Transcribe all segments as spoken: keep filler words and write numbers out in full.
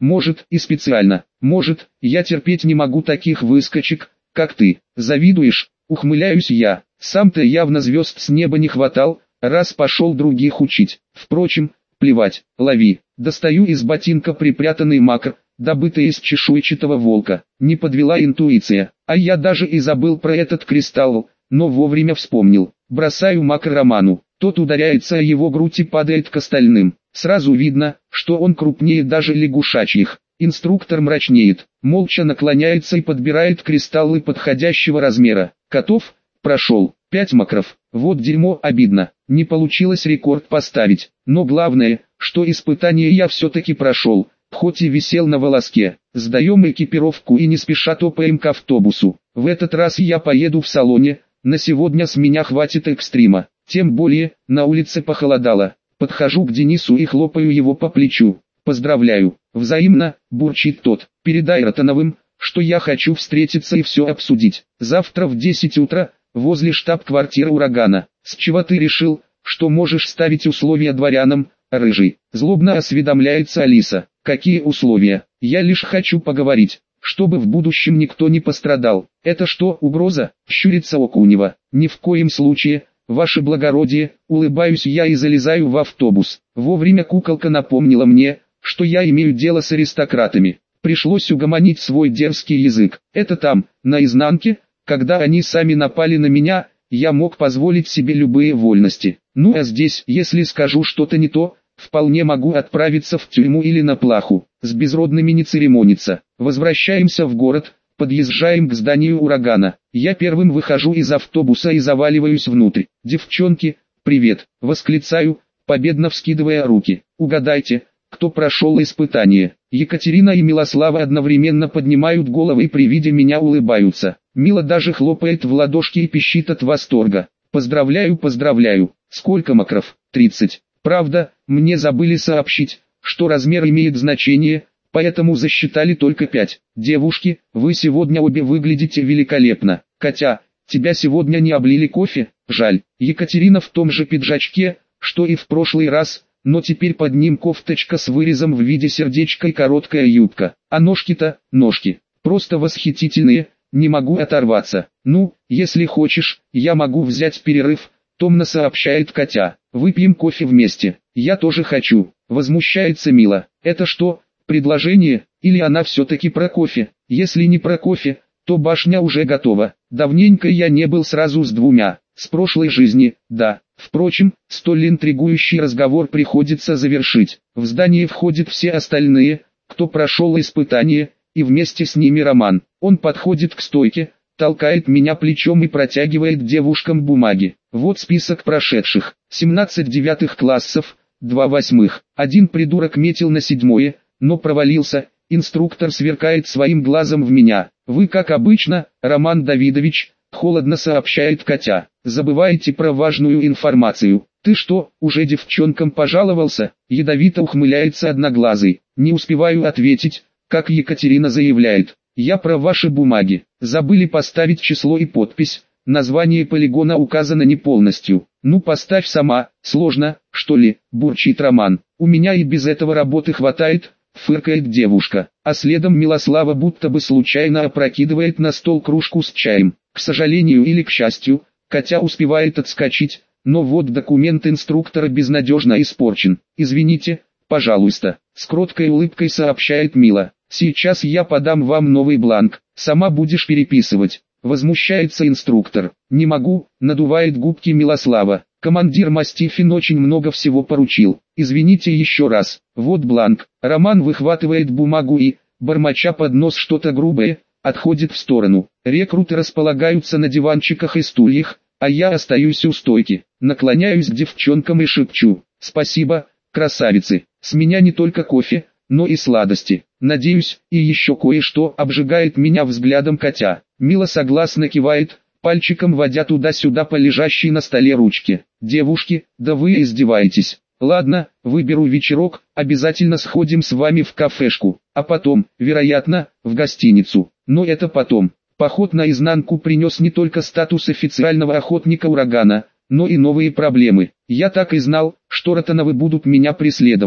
может и специально, может, я терпеть не могу таких выскочек, как ты. Завидуешь? Ухмыляюсь я. Сам-то явно звезд с неба не хватал, раз пошел других учить. Впрочем, плевать, лови. Достаю из ботинка припрятанный макр, добытый из чешуйчатого волка. Не подвела интуиция, а я даже и забыл про этот кристалл, но вовремя вспомнил. Бросаю макр Роману, тот ударяется о его грудь и падает к остальным. Сразу видно, что он крупнее даже лягушачьих. Инструктор мрачнеет, молча наклоняется и подбирает кристаллы подходящего размера. Котов, прошел, пять макров. Вот дерьмо, обидно, не получилось рекорд поставить. Но главное, что испытание я все-таки прошел, хоть и висел на волоске. Сдаем экипировку и не спеша топаем к автобусу. В этот раз я поеду в салоне, на сегодня с меня хватит экстрима. Тем более, на улице похолодало. Подхожу к Денису и хлопаю его по плечу. «Поздравляю!» «Взаимно», — бурчит тот. «Передай Ротановым, что я хочу встретиться и все обсудить. Завтра в десять утра, возле штаб-квартиры урагана. С чего ты решил, что можешь ставить условия дворянам, рыжий?» Злобно осведомляется Алиса. «Какие условия? Я лишь хочу поговорить, чтобы в будущем никто не пострадал». «Это что, угроза?» — щурится Окунева. «Ни в коем случае, ваше благородие», — улыбаюсь я и залезаю в автобус. Вовремя куколка напомнила мне, что я имею дело с аристократами. Пришлось угомонить свой дерзкий язык. Это там, на изнанке, когда они сами напали на меня, я мог позволить себе любые вольности. Ну а здесь, если скажу что-то не то, вполне могу отправиться в тюрьму или на плаху. С безродными не церемониться. Возвращаемся в город, подъезжаем к зданию урагана. Я первым выхожу из автобуса и заваливаюсь внутрь. «Девчонки, привет!» — восклицаю, победно вскидывая руки. «Угадайте, кто прошел испытание?» Екатерина и Милослава одновременно поднимают головы и при виде меня улыбаются. Мила даже хлопает в ладошки и пищит от восторга. «Поздравляю, поздравляю! Сколько макров?» «тридцать. Правда, мне забыли сообщить, что размер имеет значение, поэтому засчитали только пять. Девушки, вы сегодня обе выглядите великолепно. Катя, тебя сегодня не облили кофе? Жаль». Екатерина в том же пиджачке, что и в прошлый раз, но теперь под ним кофточка с вырезом в виде сердечка и короткая юбка. А ножки-то, ножки, просто восхитительные, не могу оторваться. «Ну, если хочешь, я могу взять перерыв», — томно сообщает Катя. «Выпьем кофе вместе». «Я тоже хочу», — возмущается Мила. «Это что, предложение, или она все-таки про кофе?» «Если не про кофе, то башня уже готова. Давненько я не был сразу с двумя. С прошлой жизни, да». Впрочем, столь интригующий разговор приходится завершить. В здание входят все остальные, кто прошел испытание, и вместе с ними Роман. Он подходит к стойке, толкает меня плечом и протягивает девушкам бумаги. Вот список прошедших. семнадцать девятых классов, два восьмых. Один придурок метил на седьмое, но провалился. Инструктор сверкает своим глазом в меня. «Вы как обычно, Роман Давидович», — холодно сообщает Катя. «Забываете про важную информацию». «Ты что, уже девчонкам пожаловался?» — ядовито ухмыляется Одноглазый. Не успеваю ответить, как Екатерина заявляет. «Я про ваши бумаги. Забыли поставить число и подпись. Название полигона указано не полностью». «Ну поставь сама, сложно, что ли?» — бурчит Роман. «У меня и без этого работы хватает», — фыркает девушка. А следом Милослава будто бы случайно опрокидывает на стол кружку с чаем. К сожалению или к счастью, Катя успевает отскочить, но вот документ инструктора безнадежно испорчен. «Извините, пожалуйста», — с кроткой улыбкой сообщает Мила. «Сейчас я подам вам новый бланк, сама будешь переписывать». Возмущается инструктор. «Не могу», — надувает губки Милослава. «Командир Мастифин очень много всего поручил. Извините еще раз. Вот бланк». Роман выхватывает бумагу и, бормоча под нос что-то грубое, отходит в сторону. Рекруты располагаются на диванчиках и стульях, а я остаюсь у стойки. Наклоняюсь к девчонкам и шепчу: «Спасибо, красавицы. С меня не только кофе, но и сладости. Надеюсь, и еще кое-что», — обжигает меня взглядом Катя. Мила согласно кивает, пальчиком водя туда-сюда по лежащей на столе ручке. «Девушки, да вы издеваетесь. Ладно, выберу вечерок, обязательно сходим с вами в кафешку, а потом, вероятно, в гостиницу. Но это потом». Поход наизнанку принес не только статус официального охотника урагана, но и новые проблемы. Я так и знал, что Ротановы будут меня преследовать.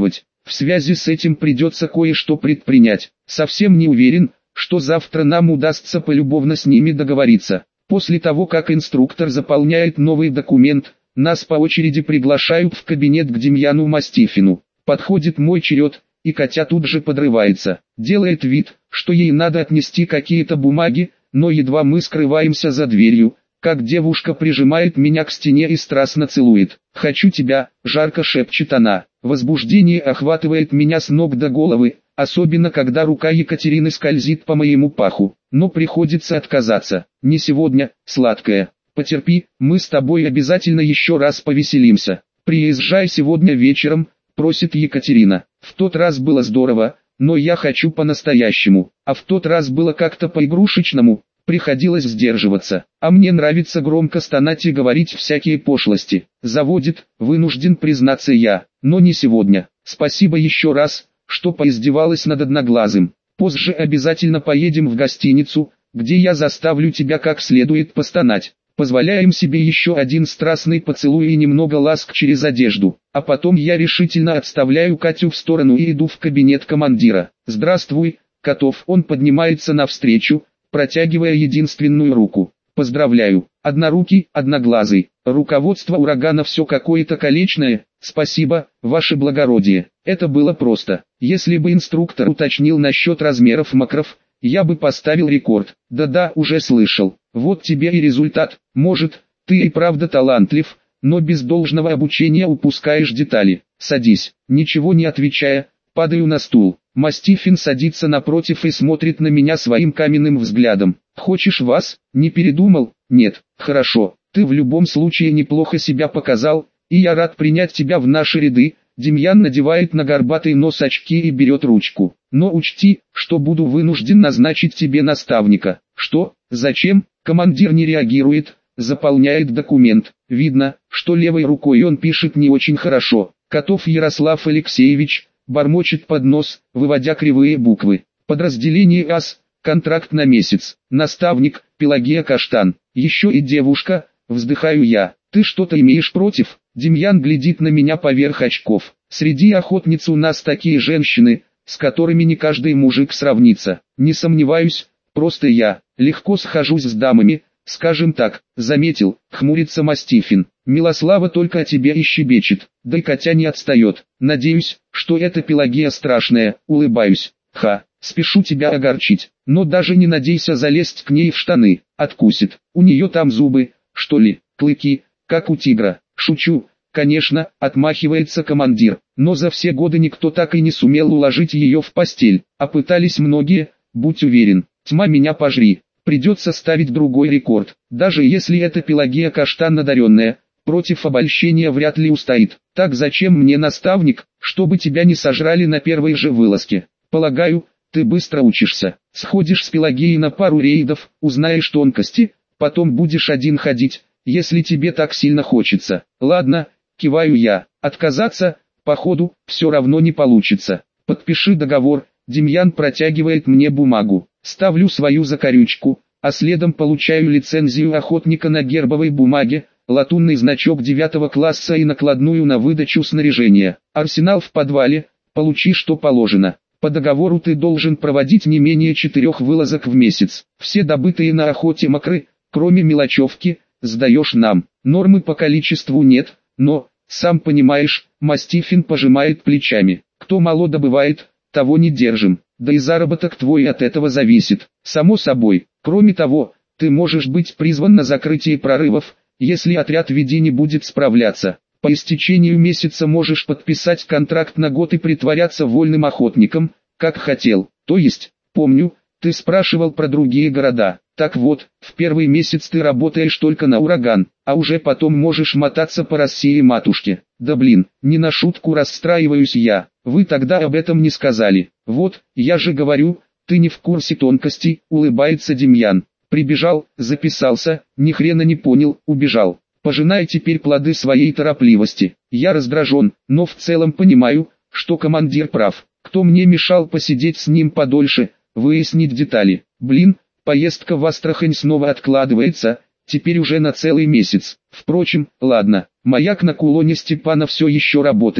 В связи с этим придется кое-что предпринять. Совсем не уверен, что завтра нам удастся полюбовно с ними договориться. После того, как инструктор заполняет новый документ, нас по очереди приглашают в кабинет к Демьяну Мастифину. Подходит мой черед, и Катя тут же подрывается. Делает вид, что ей надо отнести какие-то бумаги, но едва мы скрываемся за дверью, как девушка прижимает меня к стене и страстно целует. «Хочу тебя», — жарко шепчет она. Возбуждение охватывает меня с ног до головы, особенно когда рука Екатерины скользит по моему паху. Но приходится отказаться. «Не сегодня, сладкая. Потерпи, мы с тобой обязательно еще раз повеселимся. Приезжай сегодня вечером», — просит Екатерина. «В тот раз было здорово, но я хочу по-настоящему, а в тот раз было как-то по-игрушечному». Приходилось сдерживаться, а мне нравится громко стонать и говорить всякие пошлости. Заводит, вынужден признаться я, но не сегодня. Спасибо еще раз, что поиздевалась над Одноглазым. Позже обязательно поедем в гостиницу, где я заставлю тебя как следует постонать. Позволяем себе еще один страстный поцелуй и немного ласк через одежду. А потом я решительно отставляю Катю в сторону и иду в кабинет командира. «Здравствуй, Котов». Он поднимается навстречу, протягивая единственную руку. «Поздравляю, однорукий, одноглазый. Руководство урагана все какое-то колечное. Спасибо, ваше благородие. Это было просто. Если бы инструктор уточнил насчет размеров макров, я бы поставил рекорд. Да-да, уже слышал. Вот тебе и результат. Может, ты и правда талантлив, но без должного обучения упускаешь детали. Садись». Ничего не отвечая, падаю на стул. Мастифин садится напротив и смотрит на меня своим каменным взглядом. «Хочешь вас? Не передумал?» «Нет». «Хорошо, ты в любом случае неплохо себя показал, и я рад принять тебя в наши ряды». Демьян надевает на горбатый нос очки и берет ручку. «Но учти, что буду вынужден назначить тебе наставника». «Что? Зачем?» Командир не реагирует, заполняет документ. Видно, что левой рукой он пишет не очень хорошо. «Котов Ярослав Алексеевич», бормочет под нос, выводя кривые буквы. «Подразделение АС, контракт на месяц. Наставник, Пелагея Каштан. Еще и девушка», вздыхаю я. «Ты что-то имеешь против?» Демьян глядит на меня поверх очков. «Среди охотниц у нас такие женщины, с которыми не каждый мужик сравнится. Не сомневаюсь, просто я легко схожусь с дамами, скажем так». Заметил, хмурится Мастифин. «Милослава только о тебе и щебечет, да и Катя не отстает. Надеюсь, что эта Пелагея страшная», улыбаюсь. «Ха, спешу тебя огорчить, но даже не надейся залезть к ней в штаны, откусит. У нее там зубы, что ли, клыки, как у тигра». «Шучу, конечно», отмахивается командир, «но за все годы никто так и не сумел уложить ее в постель, а пытались многие, будь уверен. Тьма меня пожри, придется ставить другой рекорд, даже если это Пелагея Каштан надаренная, против обольщения вряд ли устоит. Так зачем мне наставник, чтобы тебя не сожрали на первой же вылазке? Полагаю, ты быстро учишься, сходишь с Пелагеей на пару рейдов, узнаешь тонкости, потом будешь один ходить, если тебе так сильно хочется». «Ладно», киваю я, «отказаться, походу, все равно не получится. Подпиши договор». Демьян протягивает мне бумагу. Ставлю свою закорючку, а следом получаю лицензию охотника на гербовой бумаге, латунный значок девятого класса и накладную на выдачу снаряжения. «Арсенал в подвале, получи что положено. По договору ты должен проводить не менее четырех вылазок в месяц. Все добытые на охоте макры, кроме мелочевки, сдаешь нам. Нормы по количеству нет, но, сам понимаешь», Мастифин пожимает плечами. «Кто мало добывает, того не держим. Да и заработок твой от этого зависит. Само собой. Кроме того, ты можешь быть призван на закрытие прорывов, если отряд веди не будет справляться. По истечению месяца можешь подписать контракт на год и притворяться вольным охотником, как хотел. То есть, помню, ты спрашивал про другие города. Так вот, в первый месяц ты работаешь только на ураган, а уже потом можешь мотаться по России матушке». «Да блин, не на шутку расстраиваюсь я, вы тогда об этом не сказали». «Вот, я же говорю, ты не в курсе тонкостей», улыбается Демьян. «Прибежал, записался, ни хрена не понял, убежал. Пожинай теперь плоды своей торопливости». Я раздражен, но в целом понимаю, что командир прав. Кто мне мешал посидеть с ним подольше, выяснить детали. Блин, поездка в Астрахань снова откладывается, теперь уже на целый месяц. Впрочем, ладно, маяк на кулоне Степана все еще работает.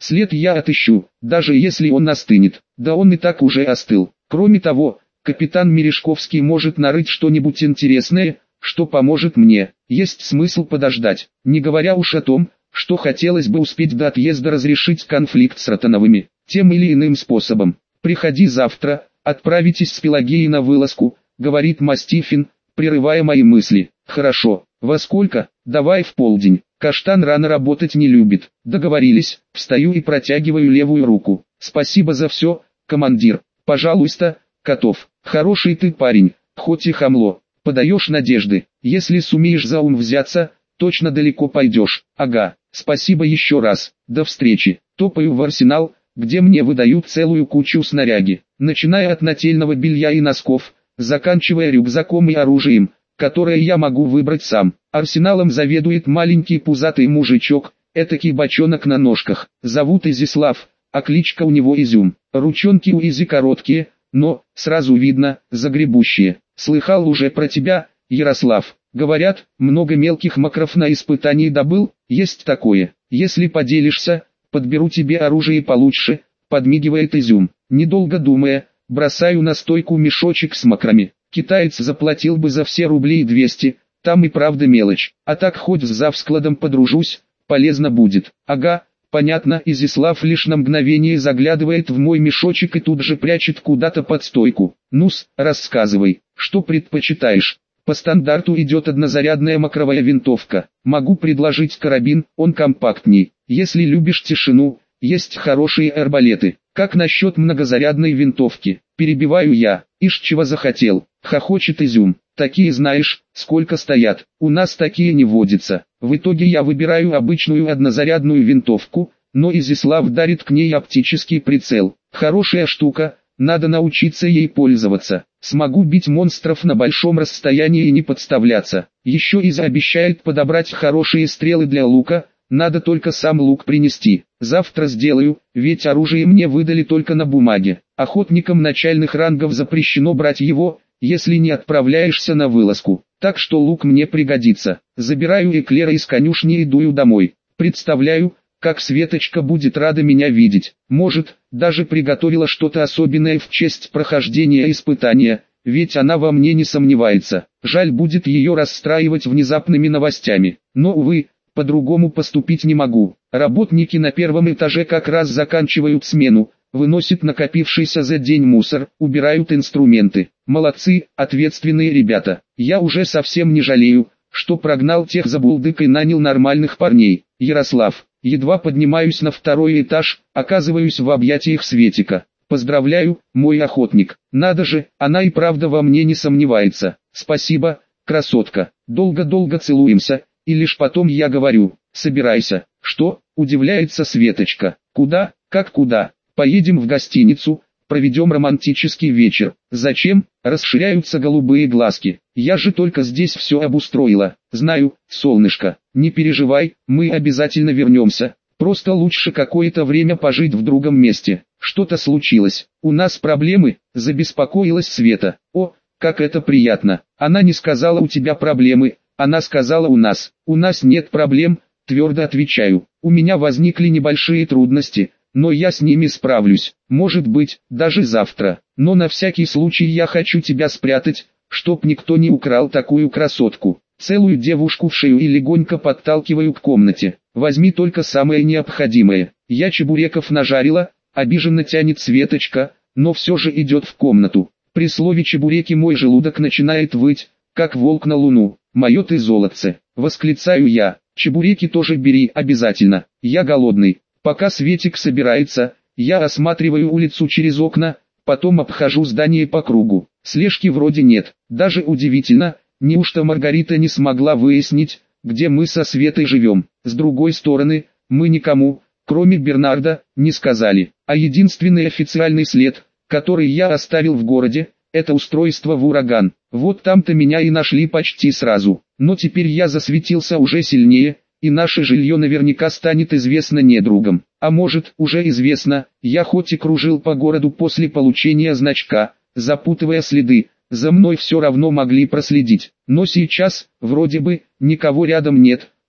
След я отыщу, даже если он остынет. Да он и так уже остыл. Кроме того, капитан Мережковский может нарыть что-нибудь интересное, что поможет мне. Есть смысл подождать, не говоря уж о том, что хотелось бы успеть до отъезда разрешить конфликт с Ротановыми, тем или иным способом. «Приходи завтра, отправитесь с Пелагеей на вылазку», — говорит Мастифин, прерывая мои мысли. «Хорошо, во сколько? Давай в полдень. Каштан рано работать не любит». Договорились, встаю и протягиваю левую руку. «Спасибо за все, командир. Пожалуйста, Котов. Хороший ты парень, хоть и хамло. Подаешь надежды. Если сумеешь за ум взяться, точно далеко пойдешь». «Ага, спасибо еще раз. До встречи». Топаю в арсенал, где мне выдают целую кучу снаряги, начиная от нательного белья и носков, заканчивая рюкзаком и оружием, которое я могу выбрать сам. Арсеналом заведует маленький пузатый мужичок, этакий бочонок на ножках. Зовут Изислав, а кличка у него Изюм. Ручонки у Изи короткие, но, сразу видно, загребущие. Слыхал уже про тебя, Ярослав. Говорят, много мелких макров на испытании добыл. Есть такое. Если поделишься, подберу тебе оружие получше, подмигивает Изюм. Недолго думая, бросаю на стойку мешочек с макрами. Китаец заплатил бы за все рублей двести, там и правда мелочь. А так хоть с завскладом подружусь, полезно будет. Ага, понятно. Изислав лишь на мгновение заглядывает в мой мешочек и тут же прячет куда-то под стойку. Ну-с, рассказывай, что предпочитаешь? По стандарту идет однозарядная макровая винтовка. Могу предложить карабин, он компактней. Если любишь тишину, есть хорошие арбалеты. Как насчет многозарядной винтовки? Перебиваю я. Ишь чего захотел, хохочет Изюм. Такие знаешь, сколько стоят. У нас такие не водятся. В итоге я выбираю обычную однозарядную винтовку, но Изислав дарит к ней оптический прицел. Хорошая штука, надо научиться ей пользоваться. Смогу бить монстров на большом расстоянии и не подставляться. Еще Иза обещает подобрать хорошие стрелы для лука, надо только сам лук принести. Завтра сделаю, ведь оружие мне выдали только на бумаге. Охотникам начальных рангов запрещено брать его, если не отправляешься на вылазку. Так что лук мне пригодится. Забираю эклера из конюшни и дую домой. Представляю, как Светочка будет рада меня видеть. Может, даже приготовила что-то особенное в честь прохождения испытания, ведь она во мне не сомневается. Жаль будет ее расстраивать внезапными новостями. Но, увы, по-другому поступить не могу. Работники на первом этаже как раз заканчивают смену, выносят накопившийся за день мусор, убирают инструменты. Молодцы, ответственные ребята. Я уже совсем не жалею, что прогнал тех забулдык и нанял нормальных парней. Ярослав, едва поднимаюсь на второй этаж, оказываюсь в объятиях Светика. Поздравляю, мой охотник. Надо же, она и правда во мне не сомневается. Спасибо, красотка. Долго-долго целуемся. И лишь потом я говорю, собирайся. Что? Удивляется Светочка. Куда? Как куда? Поедем в гостиницу, проведем романтический вечер. Зачем? Расширяются голубые глазки. Я же только здесь все обустроила. Знаю, солнышко, не переживай, мы обязательно вернемся. Просто лучше какое-то время пожить в другом месте. Что-то случилось. У нас проблемы, забеспокоилась Света. О, как это приятно. Она не сказала у тебя проблемы. Она сказала у нас. У нас нет проблем, твердо отвечаю. У меня возникли небольшие трудности, но я с ними справлюсь. Может быть, даже завтра. Но на всякий случай я хочу тебя спрятать, чтоб никто не украл такую красотку. Целую девушку в шею и легонько подталкиваю к комнате. Возьми только самое необходимое. Я чебуреков нажарила, обиженно тянет Светочка, но все же идет в комнату. При слове чебуреки мой желудок начинает выть, как волк на луну. «Мое ты золотце!» — восклицаю я. «Чебуреки тоже бери обязательно, я голодный». Пока Светик собирается, я осматриваю улицу через окна, потом обхожу здание по кругу. Слежки вроде нет. Даже удивительно, неужто Маргарита не смогла выяснить, где мы со Светой живем. С другой стороны, мы никому, кроме Бернарда, не сказали. А единственный официальный след, который я оставил в городе, это устройство в ураган. Вот там-то меня и нашли почти сразу. Но теперь я засветился уже сильнее, и наше жилье наверняка станет известно недругам. А может, уже известно, я хоть и кружил по городу после получения значка, запутывая следы, за мной все равно могли проследить. Но сейчас, вроде бы, никого рядом нет,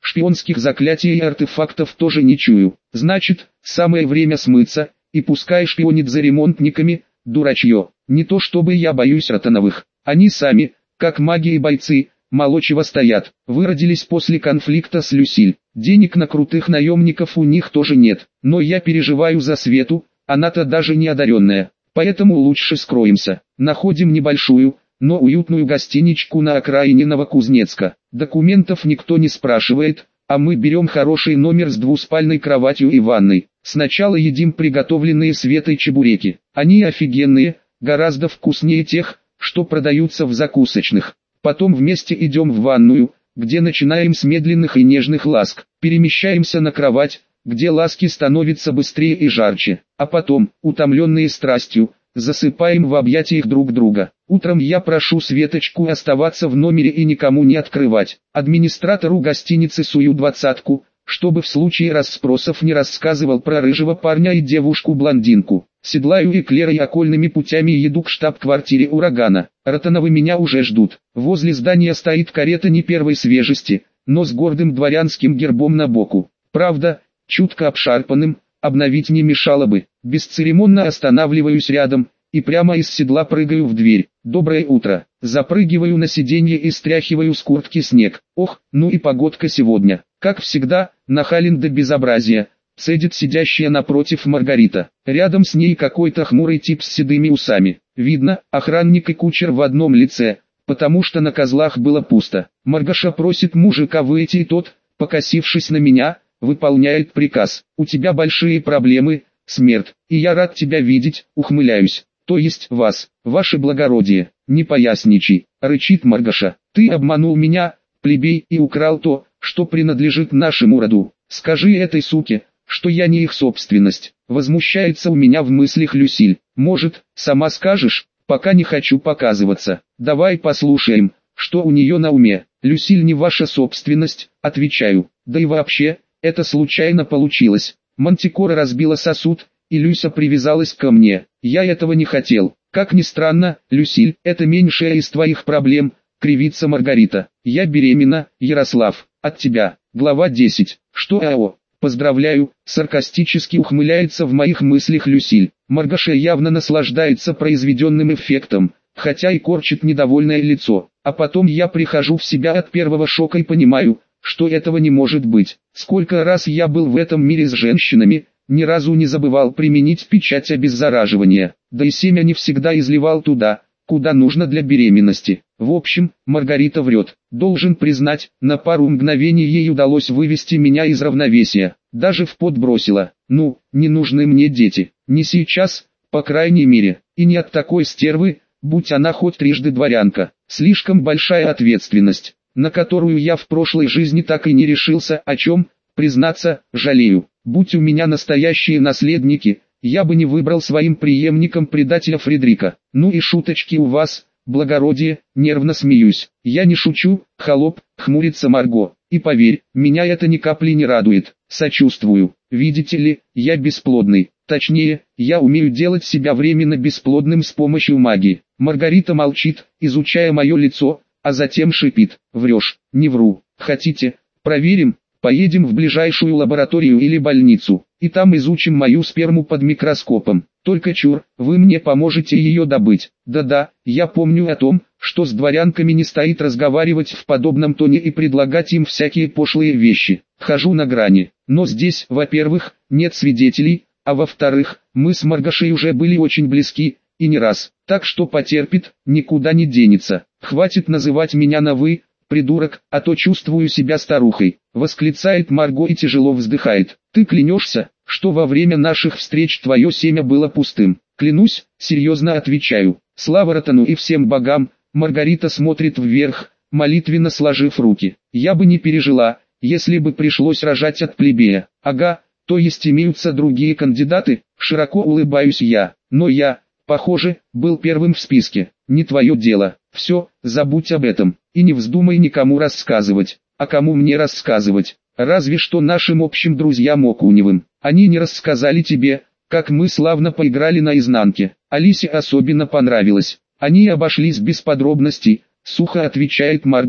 шпионских заклятий и артефактов тоже не чую. Значит, самое время смыться, и пускай шпионит за ремонтниками, дурачье. Не то чтобы я боюсь Ротановых. Они сами, как маги и бойцы, мало чего стоят. Выродились после конфликта с Люсиль. Денег на крутых наемников у них тоже нет. Но я переживаю за Свету, она-то даже не одаренная. Поэтому лучше скроемся. Находим небольшую, но уютную гостиничку на окраине Новокузнецка. Документов никто не спрашивает, а мы берем хороший номер с двуспальной кроватью и ванной. Сначала едим приготовленные Светой чебуреки. Они офигенные, гораздо вкуснее тех, что продаются в закусочных. Потом вместе идем в ванную, где начинаем с медленных и нежных ласк. Перемещаемся на кровать, где ласки становятся быстрее и жарче. А потом, утомленные страстью, засыпаем в объятиях друг друга. Утром я прошу Светочку оставаться в номере и никому не открывать. Администратору гостиницы сую двадцатку, чтобы в случае расспросов не рассказывал про рыжего парня и девушку-блондинку. Седлаю эклеры и окольными путями еду к штаб-квартире урагана. Ротановы меня уже ждут. Возле здания стоит карета не первой свежести, но с гордым дворянским гербом на боку. Правда, чутко обшарпанным, обновить не мешало бы. Бесцеремонно останавливаюсь рядом, и прямо из седла прыгаю в дверь. Доброе утро. Запрыгиваю на сиденье и стряхиваю с куртки снег. Ох, ну и погодка сегодня. Как всегда, нахален до безобразия, цедит сидящая напротив Маргарита. Рядом с ней какой-то хмурый тип с седыми усами. Видно, охранник и кучер в одном лице, потому что на козлах было пусто. Маргаша просит мужика выйти, и тот, покосившись на меня, выполняет приказ. У тебя большие проблемы, смерть, и я рад тебя видеть, ухмыляюсь. То есть вас, ваше благородие, не поясничай, рычит Маргаша. Ты обманул меня, плебей, и украл то, что принадлежит нашему роду. Скажи этой суке, что я не их собственность. Возмущается у меня в мыслях Люсиль. Может, сама скажешь? Пока не хочу показываться. Давай послушаем, что у нее на уме. Люсиль не ваша собственность, отвечаю. Да и вообще, это случайно получилось. Мантикора разбила сосуд, и Люся привязалась ко мне. Я этого не хотел. Как ни странно, Люсиль, это меньшая из твоих проблем, кривится Маргарита. Я беременна, Ярослав, от тебя. Глава десять. Что АО? Поздравляю, саркастически ухмыляется в моих мыслях Люсиль. Маргаша явно наслаждается произведенным эффектом, хотя и корчит недовольное лицо. А потом я прихожу в себя от первого шока и понимаю, что этого не может быть. Сколько раз я был в этом мире с женщинами, ни разу не забывал применить печать обеззараживания, да и семя не всегда изливал туда, куда нужно для беременности. В общем, Маргарита врет. Должен признать, на пару мгновений ей удалось вывести меня из равновесия. Даже в пот бросила. Ну, не нужны мне дети. Не сейчас, по крайней мере. И не от такой стервы, будь она хоть трижды дворянка. Слишком большая ответственность, на которую я в прошлой жизни так и не решился, о чем, признаться, жалею. Будь у меня настоящие наследники, я бы не выбрал своим преемником предателя Фредрика. Ну и шуточки у вас, благородие, нервно смеюсь. Я не шучу, холоп, хмурится Марго. И поверь, меня это ни капли не радует. Сочувствую. Видите ли, я бесплодный. Точнее, я умею делать себя временно бесплодным с помощью магии. Маргарита молчит, изучая мое лицо, а затем шипит. Врешь, не вру. Хотите, проверим? Поедем в ближайшую лабораторию или больницу, и там изучим мою сперму под микроскопом. Только чур, вы мне поможете ее добыть. Да-да, я помню о том, что с дворянками не стоит разговаривать в подобном тоне и предлагать им всякие пошлые вещи. Хожу на грани. Но здесь, во-первых, нет свидетелей, а во-вторых, мы с Маргашей уже были очень близки, и не раз. Так что потерпит, никуда не денется. Хватит называть меня на «вы», придурок, а то чувствую себя старухой, восклицает Марго и тяжело вздыхает. Ты клянешься, что во время наших встреч твое семя было пустым? Клянусь, серьезно отвечаю. Слава Ротану и всем богам. Маргарита смотрит вверх, молитвенно сложив руки. Я бы не пережила, если бы пришлось рожать от плебея. Ага, то есть имеются другие кандидаты? Широко улыбаюсь я, но я, похоже, был первым в списке. Не твое дело. Все, забудь об этом, и не вздумай никому рассказывать. А кому мне рассказывать? Разве что нашим общим друзьям Окуневым. Они не рассказали тебе, как мы славно поиграли на изнанке. Алисе особенно понравилось. Они обошлись без подробностей, сухо отвечает Марго.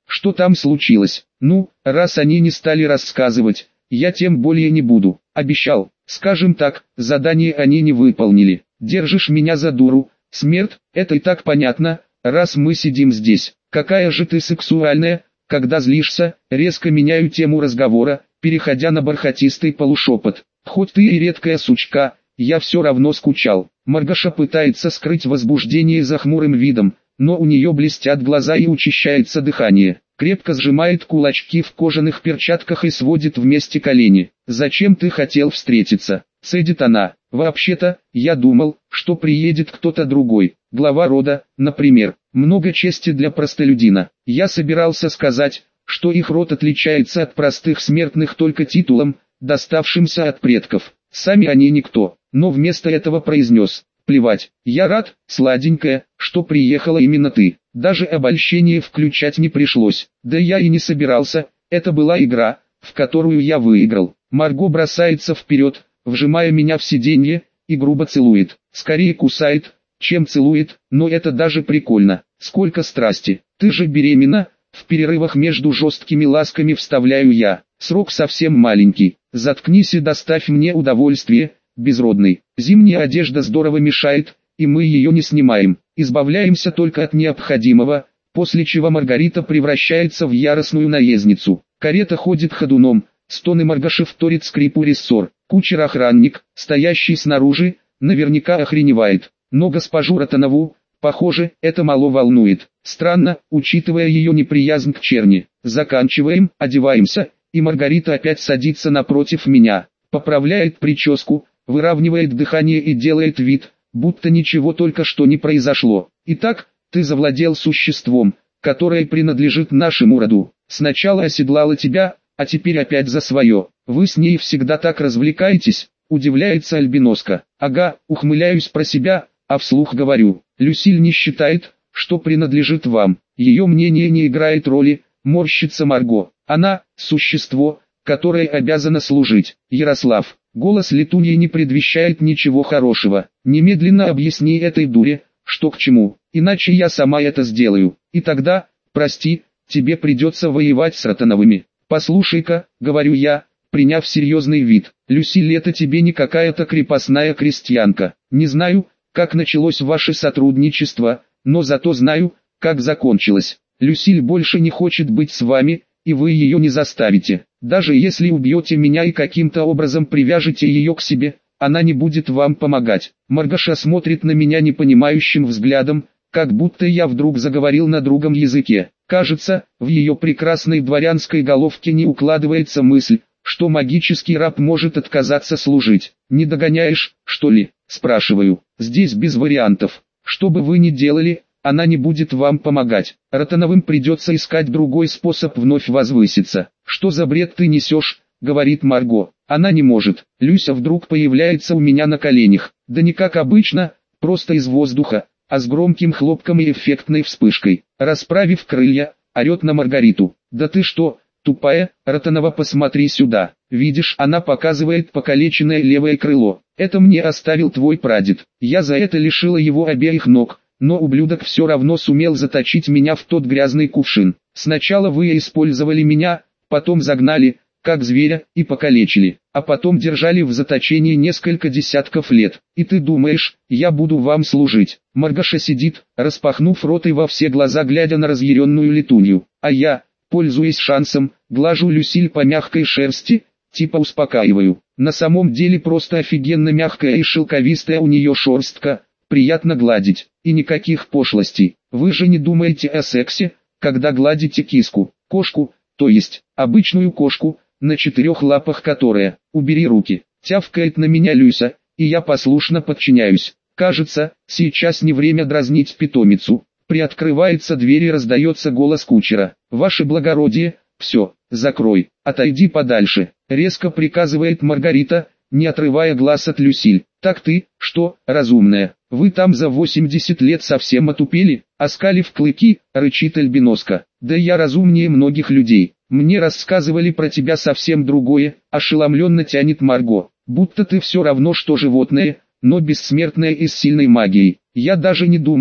Что там случилось? Ну, раз они не стали рассказывать, я тем более не буду. Обещал. Скажем так, задание они не выполнили. Держишь меня за дуру. Смерть, это и так понятно, раз мы сидим здесь. Какая же ты сексуальная, когда злишься. Резко меняю тему разговора, переходя на бархатистый полушепот. Хоть ты и редкая сучка, я все равно скучал. Маргаша пытается скрыть возбуждение за хмурым видом, но у нее блестят глаза и учащается дыхание. Крепко сжимает кулачки в кожаных перчатках и сводит вместе колени. «Зачем ты хотел встретиться?» — цедит она. «Вообще-то, я думал, что приедет кто-то другой, глава рода, например. Много чести для простолюдина. Я собирался сказать, что их род отличается от простых смертных только титулом, доставшимся от предков. Сами они никто, но вместо этого произнес: плевать, я рад, сладенькая, что приехала именно ты. Даже обольщение включать не пришлось, да я и не собирался, это была игра, в которую я выиграл». Марго бросается вперед, вжимая меня в сиденье, и грубо целует. Скорее кусает, чем целует, но это даже прикольно. Сколько страсти. «Ты же беременна?» В перерывах между жесткими ласками вставляю я. «Срок совсем маленький. Заткнись и доставь мне удовольствие, безродный». Зимняя одежда здорово мешает, и мы ее не снимаем. Избавляемся только от необходимого, после чего Маргарита превращается в яростную наездницу. Карета ходит ходуном, стоны Маргаши вторит скрипу рессор. Кучер-охранник, стоящий снаружи, наверняка охреневает. Но госпожу Ротанову, похоже, это мало волнует. Странно, учитывая ее неприязнь к черни. Заканчиваем, одеваемся, и Маргарита опять садится напротив меня. Поправляет прическу, выравнивает дыхание и делает вид, будто ничего только что не произошло. «Итак, ты завладел существом, которое принадлежит нашему роду. Сначала оседлала тебя, а теперь опять за свое. Вы с ней всегда так развлекаетесь?» — удивляется Альбиноска. «Ага», ухмыляюсь про себя, а вслух говорю: «Люсиль не считает, что принадлежит вам. Ее мнение не играет роли», — морщится Марго. «Она — существо, которое обязано служить». «Ярослав». Голос летуньи не предвещает ничего хорошего. «Немедленно объясни этой дуре, что к чему, иначе я сама это сделаю. И тогда, прости, тебе придется воевать с Ротановыми». «Послушай-ка», — говорю я, приняв серьезный вид, «Люсиль, это тебе не какая-то крепостная крестьянка. Не знаю, как началось ваше сотрудничество, но зато знаю, как закончилось. Люсиль больше не хочет быть с вами, и вы ее не заставите. Даже если убьете меня и каким-то образом привяжете ее к себе, она не будет вам помогать». Маргаша смотрит на меня непонимающим взглядом, как будто я вдруг заговорил на другом языке. Кажется, в ее прекрасной дворянской головке не укладывается мысль, что магический раб может отказаться служить. «Не догоняешь, что ли?» – спрашиваю. «Здесь без вариантов. Что бы вы ни делали, она не будет вам помогать. Ротановым придется искать другой способ вновь возвыситься». «Что за бред ты несешь?» — говорит Марго. «Она не может». Люся вдруг появляется у меня на коленях. Да не как обычно, просто из воздуха, а с громким хлопком и эффектной вспышкой. Расправив крылья, орет на Маргариту. «Да ты что, тупая, Ротанова, посмотри сюда. Видишь?» Она показывает покалеченное левое крыло. «Это мне оставил твой прадед. Я за это лишила его обеих ног, но ублюдок все равно сумел заточить меня в тот грязный кувшин. Сначала вы использовали меня, потом загнали, как зверя, и покалечили, а потом держали в заточении несколько десятков лет. И ты думаешь, я буду вам служить?» Маргаша сидит, распахнув рот и во все глаза глядя на разъяренную летунью. А я, пользуясь шансом, глажу Люсиль по мягкой шерсти, типа успокаиваю. На самом деле просто офигенно мягкая и шелковистая у нее шерстка, приятно гладить, и никаких пошлостей. Вы же не думаете о сексе, когда гладите киску, кошку, то есть, обычную кошку, на четырех лапах которая, убери руки, тявкает на меня Люся, и я послушно подчиняюсь. Кажется, сейчас не время дразнить питомицу. Приоткрывается дверь и раздается голос кучера. «Ваше благородие, все, закрой, отойди подальше», резко приказывает Маргарита, не отрывая глаз от Люсиль. «Так ты, что, разумная, вы там за восемьдесят лет совсем отупели?» Оскалив клыки, рычит Альбиноска. «Да я разумнее многих людей. Мне рассказывали про тебя совсем другое», ошеломленно тянет Марго. «Будто ты все равно что животное, но бессмертное и с сильной магией. Я даже не думала,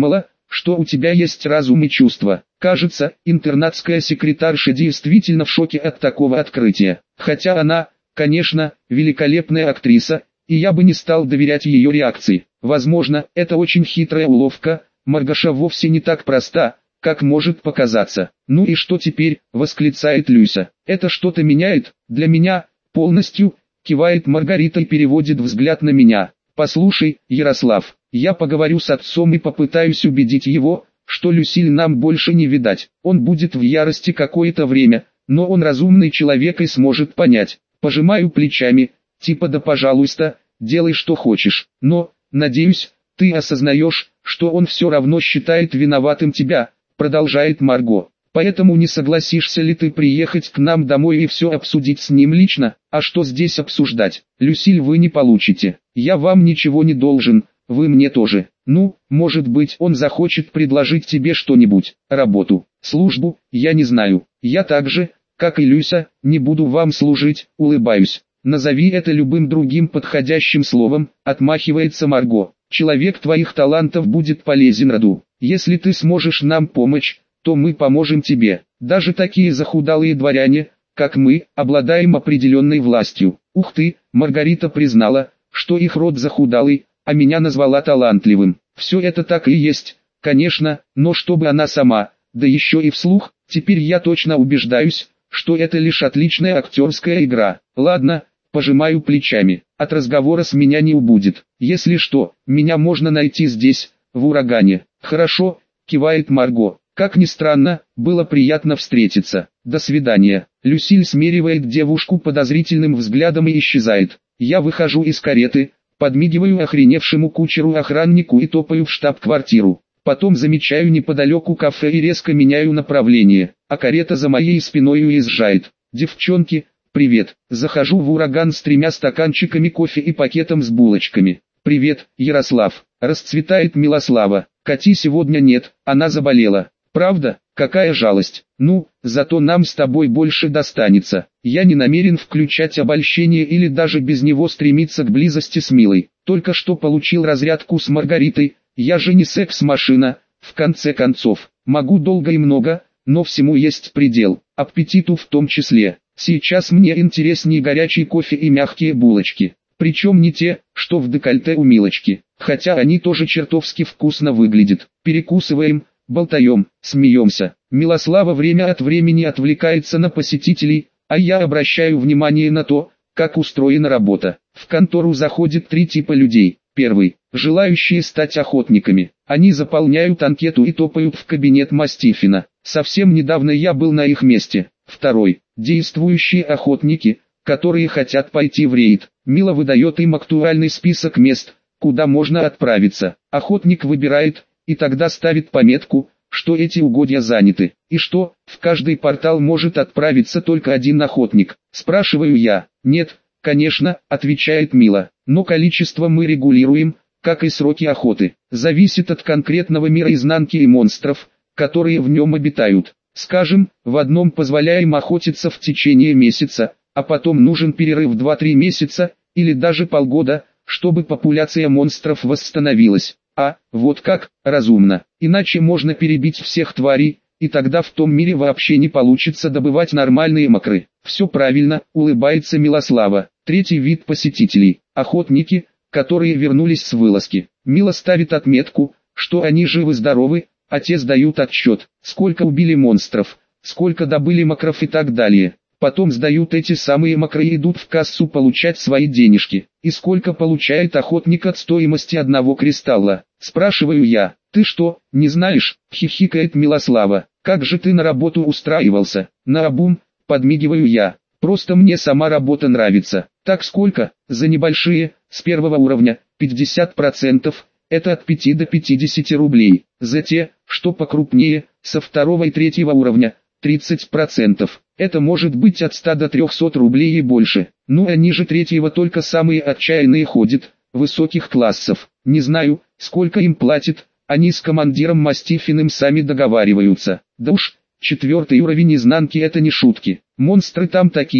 что у тебя есть разум и чувства. Кажется, интернатская секретарша действительно в шоке от такого открытия. Хотя она, конечно, великолепная актриса, и я бы не стал доверять ее реакции. Возможно, это очень хитрая уловка, Маргаша вовсе не так проста, как может показаться. «Ну и что теперь?» – восклицает Люся. «Это что-то меняет, для меня, полностью», – кивает Маргарита и переводит взгляд на меня. «Послушай, Ярослав, я поговорю с отцом и попытаюсь убедить его, что Люсиль нам больше не видать. Он будет в ярости какое-то время, но он разумный человек и сможет понять». Пожимаю плечами, типа да пожалуйста, делай что хочешь. Но, надеюсь, ты осознаешь, что он все равно считает виноватым тебя, продолжает Марго. Поэтому не согласишься ли ты приехать к нам домой и все обсудить с ним лично? А что здесь обсуждать? Люсиль вы не получите. Я вам ничего не должен, вы мне тоже. Ну, может быть он захочет предложить тебе что-нибудь, работу, службу, я не знаю. Я также, как и Люся, не буду вам служить, улыбаюсь. Назови это любым другим подходящим словом, отмахивается Марго. Человек твоих талантов будет полезен роду. Если ты сможешь нам помочь, то мы поможем тебе. Даже такие захудалые дворяне, как мы, обладаем определенной властью. Ух ты, Маргарита признала, что их род захудалый, а меня назвала талантливым. Все это так и есть, конечно, но чтобы она сама, да еще и вслух, теперь я точно убеждаюсь, что это лишь отличная актерская игра. Ладно, пожимаю плечами, от разговора с меня не убудет. Если что, меня можно найти здесь, в урагане. Хорошо, кивает Марго. Как ни странно, было приятно встретиться. До свидания. Люсиль смеривает девушку подозрительным взглядом и исчезает. Я выхожу из кареты, подмигиваю охреневшему кучеру-охраннику и топаю в штаб-квартиру. Потом замечаю неподалеку кафе и резко меняю направление, а карета за моей спиной уезжает. Девчонки, привет. Захожу в ураган с тремя стаканчиками кофе и пакетом с булочками. Привет, Ярослав. Расцветает Милослава. Кати сегодня нет, она заболела. Правда? Какая жалость. Ну, зато нам с тобой больше достанется. Я не намерен включать обольщение или даже без него стремиться к близости с Милой. Только что получил разрядку с Маргаритой. Я же не секс-машина, в конце концов. Могу долго и много, но всему есть предел, аппетиту в том числе. Сейчас мне интереснее горячий кофе и мягкие булочки. Причем не те, что в декольте у Милочки, хотя они тоже чертовски вкусно выглядят. Перекусываем, болтаем, смеемся. Милослава время от времени отвлекается на посетителей, а я обращаю внимание на то, как устроена работа. В контору заходит три типа людей. Первый – желающие стать охотниками. Они заполняют анкету и топают в кабинет Мастифина. Совсем недавно я был на их месте. Второй – действующие охотники, которые хотят пойти в рейд. Мила выдает им актуальный список мест, куда можно отправиться. Охотник выбирает, и тогда ставит пометку, что эти угодья заняты. И что, в каждый портал может отправиться только один охотник. Спрашиваю я. Нет, конечно, отвечает Мила. Но количество мы регулируем, как и сроки охоты. Зависит от конкретного мира изнанки и монстров, которые в нем обитают. Скажем, в одном позволяем охотиться в течение месяца, а потом нужен перерыв два-три месяца, или даже полгода, чтобы популяция монстров восстановилась. А, вот как, разумно. Иначе можно перебить всех тварей, и тогда в том мире вообще не получится добывать нормальные мокры. Все правильно, улыбается Милослава. Третий вид посетителей – охотники, которые вернулись с вылазки. Мила ставит отметку, что они живы-здоровы, а те сдают отчет, сколько убили монстров, сколько добыли мокров и так далее. Потом сдают эти самые мокры и идут в кассу получать свои денежки. И сколько получает охотник от стоимости одного кристалла? Спрашиваю я. Ты что, не знаешь? Хихикает Милослава. Как же ты на работу устраивался? Наобум, подмигиваю я. Просто мне сама работа нравится. Так сколько? За небольшие, с первого уровня, пятьдесят процентов, это от пяти до пятидесяти рублей. За те, что покрупнее, со второго и третьего уровня, тридцать процентов. Это может быть от ста до трехсот рублей и больше. Ну а ниже третьего только самые отчаянные ходят, высоких классов. Не знаю, сколько им платят, они с командиром Мастифиным сами договариваются. Да уж, четвертый уровень изнанки это не шутки. Монстры там такие,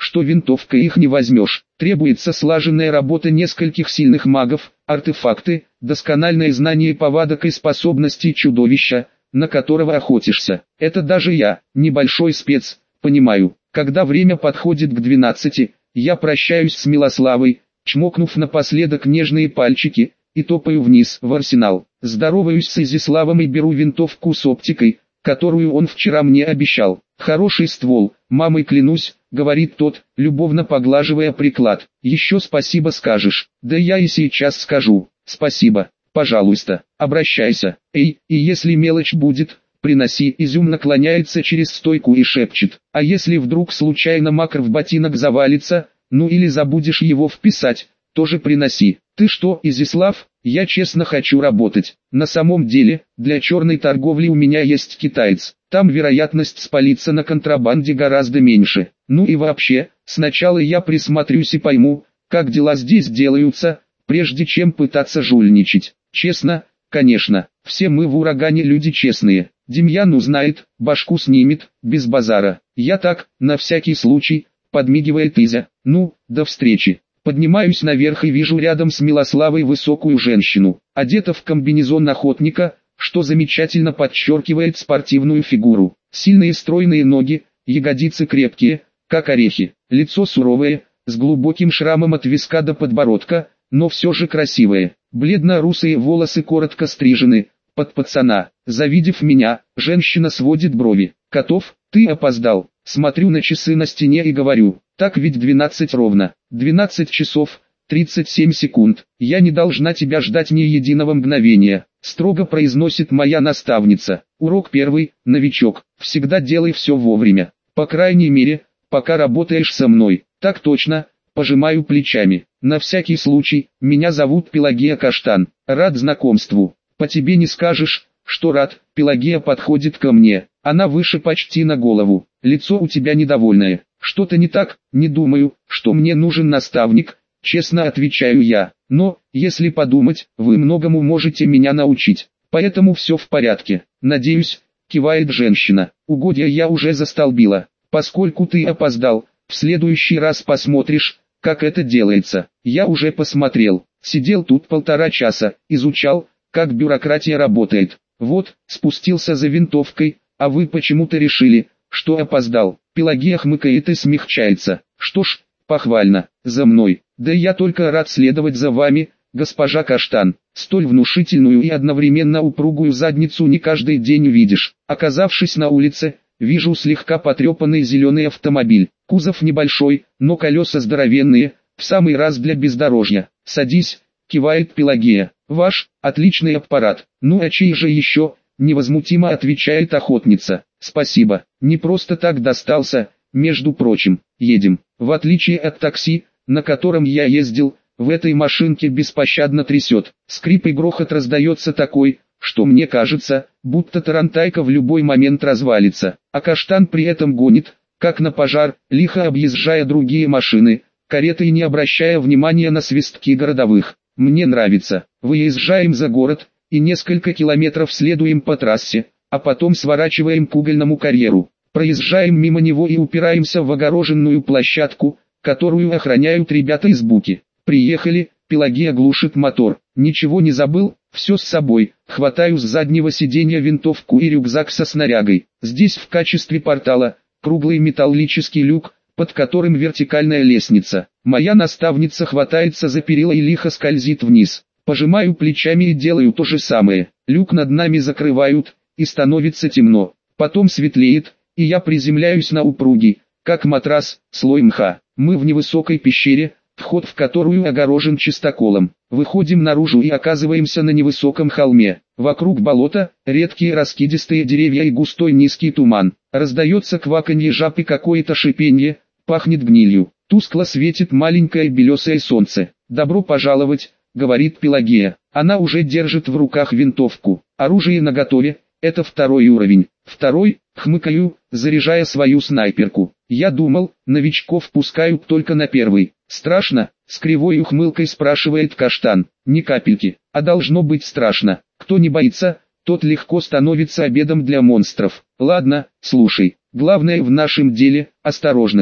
что винтовкой их не возьмешь. Требуется слаженная работа нескольких сильных магов, артефакты, доскональное знание повадок и способностей чудовища, на которого охотишься. Это даже я, небольшой спец, понимаю. Когда время подходит к двенадцати, я прощаюсь с Милославой, чмокнув напоследок нежные пальчики, и топаю вниз в арсенал. Здороваюсь с Изяславом и беру винтовку с оптикой, которую он вчера мне обещал. «Хороший ствол, мамой клянусь», — говорит тот, любовно поглаживая приклад. «Еще спасибо скажешь». «Да я и сейчас скажу. Спасибо. Пожалуйста, обращайся. Эй, и если мелочь будет, приноси». Изюм наклоняется через стойку и шепчет. «А если вдруг случайно макр в ботинок завалится, ну или забудешь его вписать, тоже приноси». «Ты что, Изяслав? Я честно хочу работать. На самом деле, для черной торговли у меня есть китаец. Там вероятность спалиться на контрабанде гораздо меньше. Ну и вообще, сначала я присмотрюсь и пойму, как дела здесь делаются, прежде чем пытаться жульничать. Честно, конечно, все мы в урагане люди честные. Демьян узнает, башку снимет, без базара. Я так, на всякий случай», — подмигивает Изя. «Ну, до встречи». Поднимаюсь наверх и вижу рядом с Милославой высокую женщину, одета в комбинезон охотника, что замечательно подчеркивает спортивную фигуру. Сильные стройные ноги, ягодицы крепкие, как орехи, лицо суровое, с глубоким шрамом от виска до подбородка, но все же красивое. Бледно-русые волосы коротко стрижены, под пацана. Завидев меня, женщина сводит брови. «Котов, ты опоздал». Смотрю на часы на стене и говорю: «Так ведь двенадцать ровно, двенадцать часов, тридцать семь секунд, я не должна тебя ждать ни единого мгновения», строго произносит моя наставница. «Урок первый, новичок, всегда делай все вовремя, по крайней мере, пока работаешь со мной». «Так точно», пожимаю плечами. «На всякий случай, меня зовут Пелагея Каштан, рад знакомству». «По тебе не скажешь, что рад». Пелагея подходит ко мне, она выше почти на голову. «Лицо у тебя недовольное. Что-то не так?» «Не думаю, что мне нужен наставник», честно отвечаю я. «Но, если подумать, вы многому можете меня научить. Поэтому все в порядке. Надеюсь», кивает женщина. «Угодья я уже застолбила. Поскольку ты опоздал, в следующий раз посмотришь, как это делается». Я уже посмотрел. Сидел тут полтора часа, изучал, как бюрократия работает. Вот, спустился за винтовкой, а вы почему-то решили, что опоздал. Пелагея хмыкает и смягчается. «Что ж, похвально, за мной. Да я только рад следовать за вами, госпожа Каштан. Столь внушительную и одновременно упругую задницу не каждый день увидишь». Оказавшись на улице, вижу слегка потрепанный зеленый автомобиль. Кузов небольшой, но колеса здоровенные, в самый раз для бездорожья. «Садись», кивает Пелагея. «Ваш, отличный аппарат». «Ну а чей же еще?» невозмутимо отвечает охотница. «Спасибо, не просто так достался, между прочим. Едем». В отличие от такси, на котором я ездил, в этой машинке беспощадно трясет. Скрип и грохот раздается такой, что мне кажется, будто тарантайка в любой момент развалится. А Каштан при этом гонит, как на пожар, лихо объезжая другие машины, кареты и не обращая внимания на свистки городовых. Мне нравится. Выезжаем за город, и несколько километров следуем по трассе, а потом сворачиваем к угольному карьеру. Проезжаем мимо него и упираемся в огороженную площадку, которую охраняют ребята из Буки. «Приехали», Пелагея глушит мотор. «Ничего не забыл?» «Все с собой». Хватаю с заднего сиденья винтовку и рюкзак со снарягой. Здесь в качестве портала круглый металлический люк, под которым вертикальная лестница. Моя наставница хватается за перила и лихо скользит вниз. Пожимаю плечами и делаю то же самое. Люк над нами закрывают, и становится темно. Потом светлеет, и я приземляюсь на упругий, как матрас, слой мха. Мы в невысокой пещере, вход в которую огорожен чистоколом. Выходим наружу и оказываемся на невысоком холме. Вокруг болота, редкие раскидистые деревья и густой низкий туман. Раздается кваканье жаб и какое-то шипенье, пахнет гнилью. Тускло светит маленькое белесое солнце. «Добро пожаловать», — говорит Пелагея. Она уже держит в руках винтовку. Оружие наготове, это второй уровень. Второй, хмыкаю, заряжая свою снайперку. Я думал, новичков пускают только на первый. Страшно? С кривой ухмылкой спрашивает Каштан. Ни капельки. А должно быть страшно. Кто не боится, тот легко становится обедом для монстров. Ладно, слушай. Главное в нашем деле – осторожность.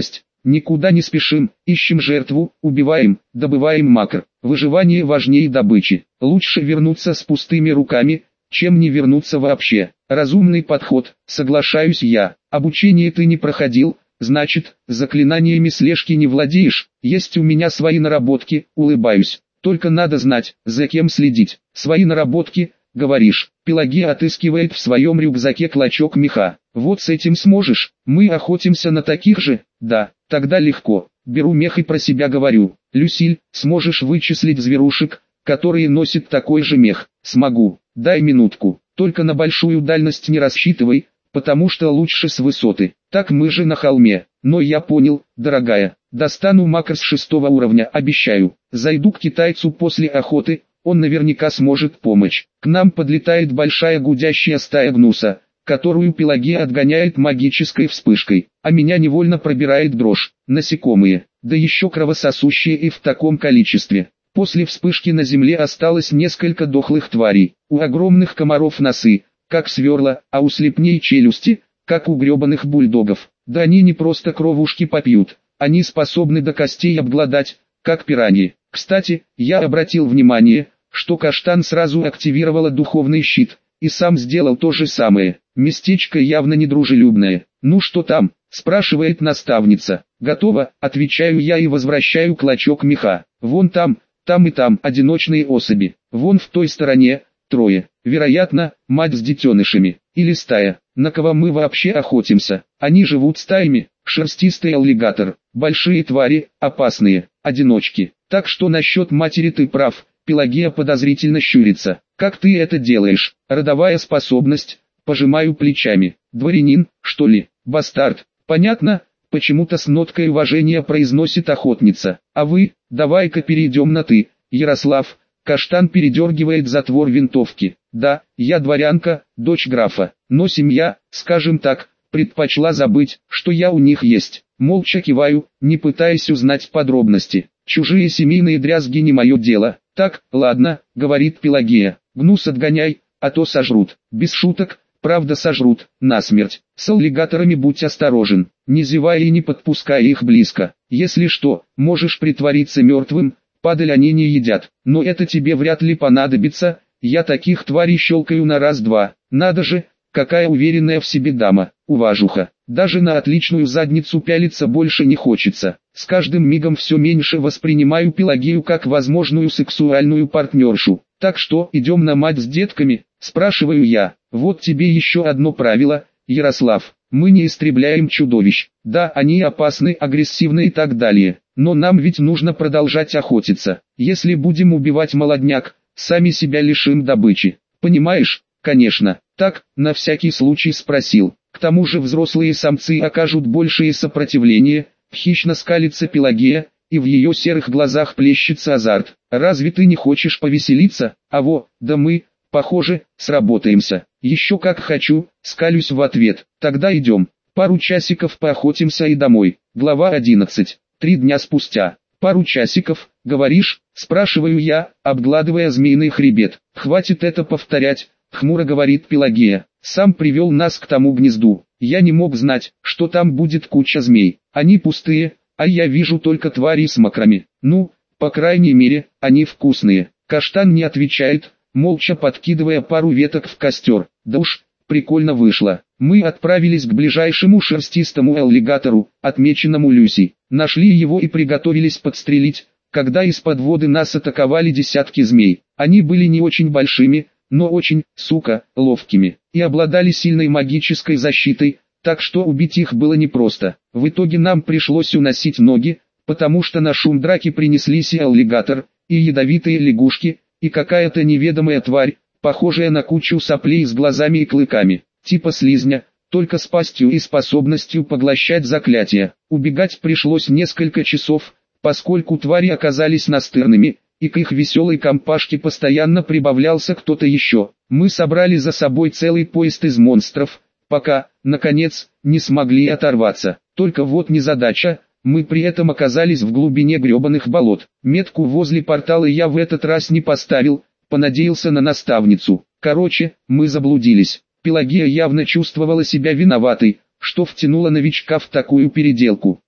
Никуда не спешим, ищем жертву, убиваем, добываем макр. Выживание важнее добычи. Лучше вернуться с пустыми руками, чем не вернуться вообще. Разумный подход, соглашаюсь я. Обучение ты не проходил, значит, заклинаниями слежки не владеешь. Есть у меня свои наработки, улыбаюсь. Только надо знать, за кем следить. Свои наработки, говоришь. Пелагея отыскивает в своем рюкзаке клочок меха. Вот с этим сможешь. Мы охотимся на таких же? Да, тогда легко. Беру мех и про себя говорю. Люсиль, сможешь вычислить зверушек, которые носят такой же мех? Смогу. Дай минутку. Только на большую дальность не рассчитывай, потому что лучше с высоты. Так мы же на холме. Но я понял, дорогая. Достану макр с шестого уровня, обещаю. Зайду к китайцу после охоты, он наверняка сможет помочь. К нам подлетает большая гудящая стая гнуса, которую Пелагея отгоняет магической вспышкой, а меня невольно пробирает дрожь. Насекомые, да еще кровососущие и в таком количестве. После вспышки на земле осталось несколько дохлых тварей. У огромных комаров носы, как сверла, а у слепней челюсти, как у гребаных бульдогов. Да они не просто кровушки попьют, они способны до костей обглодать, как пираньи. Кстати, я обратил внимание, что Каштан сразу активировала духовный щит, и сам сделал то же самое. Местечко явно недружелюбное. «Ну что там?» – спрашивает наставница. «Готово», – отвечаю я и возвращаю клочок меха. «Вон там, там и там одиночные особи. Вон в той стороне, трое. Вероятно, мать с детенышами. Или стая. На кого мы вообще охотимся? Они живут стаями. Шерстистый аллигатор. Большие твари, опасные, одиночки. Так что насчет матери ты прав». Пелагея подозрительно щурится. «Как ты это делаешь? Родовая способность?» Пожимаю плечами. «Дворянин, что ли? Бастард?» «Понятно», почему-то с ноткой уважения произносит охотница. «А вы, давай-ка перейдем на «ты», Ярослав». Каштан передергивает затвор винтовки. «Да, я дворянка, дочь графа, но семья, скажем так, предпочла забыть, что я у них есть». Молча киваю, не пытаясь узнать подробности. Чужие семейные дрязги не мое дело. «Так, ладно», — говорит Пелагея, — «гнус отгоняй, а то сожрут». Без шуток, правда сожрут, насмерть. С аллигаторами будь осторожен, не зевай и не подпускай их близко. Если что, можешь притвориться мертвым, падаль они не едят. Но это тебе вряд ли понадобится, я таких тварей щелкаю на раз-два. Надо же, какая уверенная в себе дама, уважуха. Даже на отличную задницу пялиться больше не хочется. С каждым мигом все меньше воспринимаю Пелагею как возможную сексуальную партнершу. «Так что, идем на мать с детками?» – спрашиваю я. «Вот тебе еще одно правило, Ярослав. Мы не истребляем чудовищ. Да, они опасны, агрессивны и так далее. Но нам ведь нужно продолжать охотиться. Если будем убивать молодняк, сами себя лишим добычи. Понимаешь?» «Конечно. Так, на всякий случай спросил. К тому же взрослые самцы окажут большее сопротивление». Хищно скалится Пелагея, и в ее серых глазах плещется азарт. «Разве ты не хочешь повеселиться? А во, да мы, похоже, сработаемся». «Еще как хочу», скалюсь в ответ. «Тогда идем. Пару часиков поохотимся и домой». Глава одиннадцать. Три дня спустя. «Пару часиков, говоришь?» спрашиваю я, обгладывая змеиный хребет. «Хватит это повторять», хмуро говорит Пелагея. «Сам привел нас к тому гнезду. Я не мог знать, что там будет куча змей. Они пустые, а я вижу только твари с макрами. Ну, по крайней мере, они вкусные». Каштан не отвечает, молча подкидывая пару веток в костер. Да уж, прикольно вышло. Мы отправились к ближайшему шерстистому аллигатору, отмеченному Люси. Нашли его и приготовились подстрелить, когда из-под воды нас атаковали десятки змей. Они были не очень большими, но очень, сука, ловкими, и обладали сильной магической защитой, так что убить их было непросто. В итоге нам пришлось уносить ноги, потому что на шум драки принеслись и аллигатор, и ядовитые лягушки, и какая-то неведомая тварь, похожая на кучу соплей с глазами и клыками, типа слизня, только с пастью и способностью поглощать заклятия. Убегать пришлось несколько часов, поскольку твари оказались настырными, и к их веселой компашке постоянно прибавлялся кто-то еще. Мы собрали за собой целый поезд из монстров, пока, наконец, не смогли оторваться. Только вот незадача, мы при этом оказались в глубине гребаных болот. Метку возле портала я в этот раз не поставил, понадеялся на наставницу. Короче, мы заблудились. Пелагея явно чувствовала себя виноватой, что втянула новичка в такую переделку.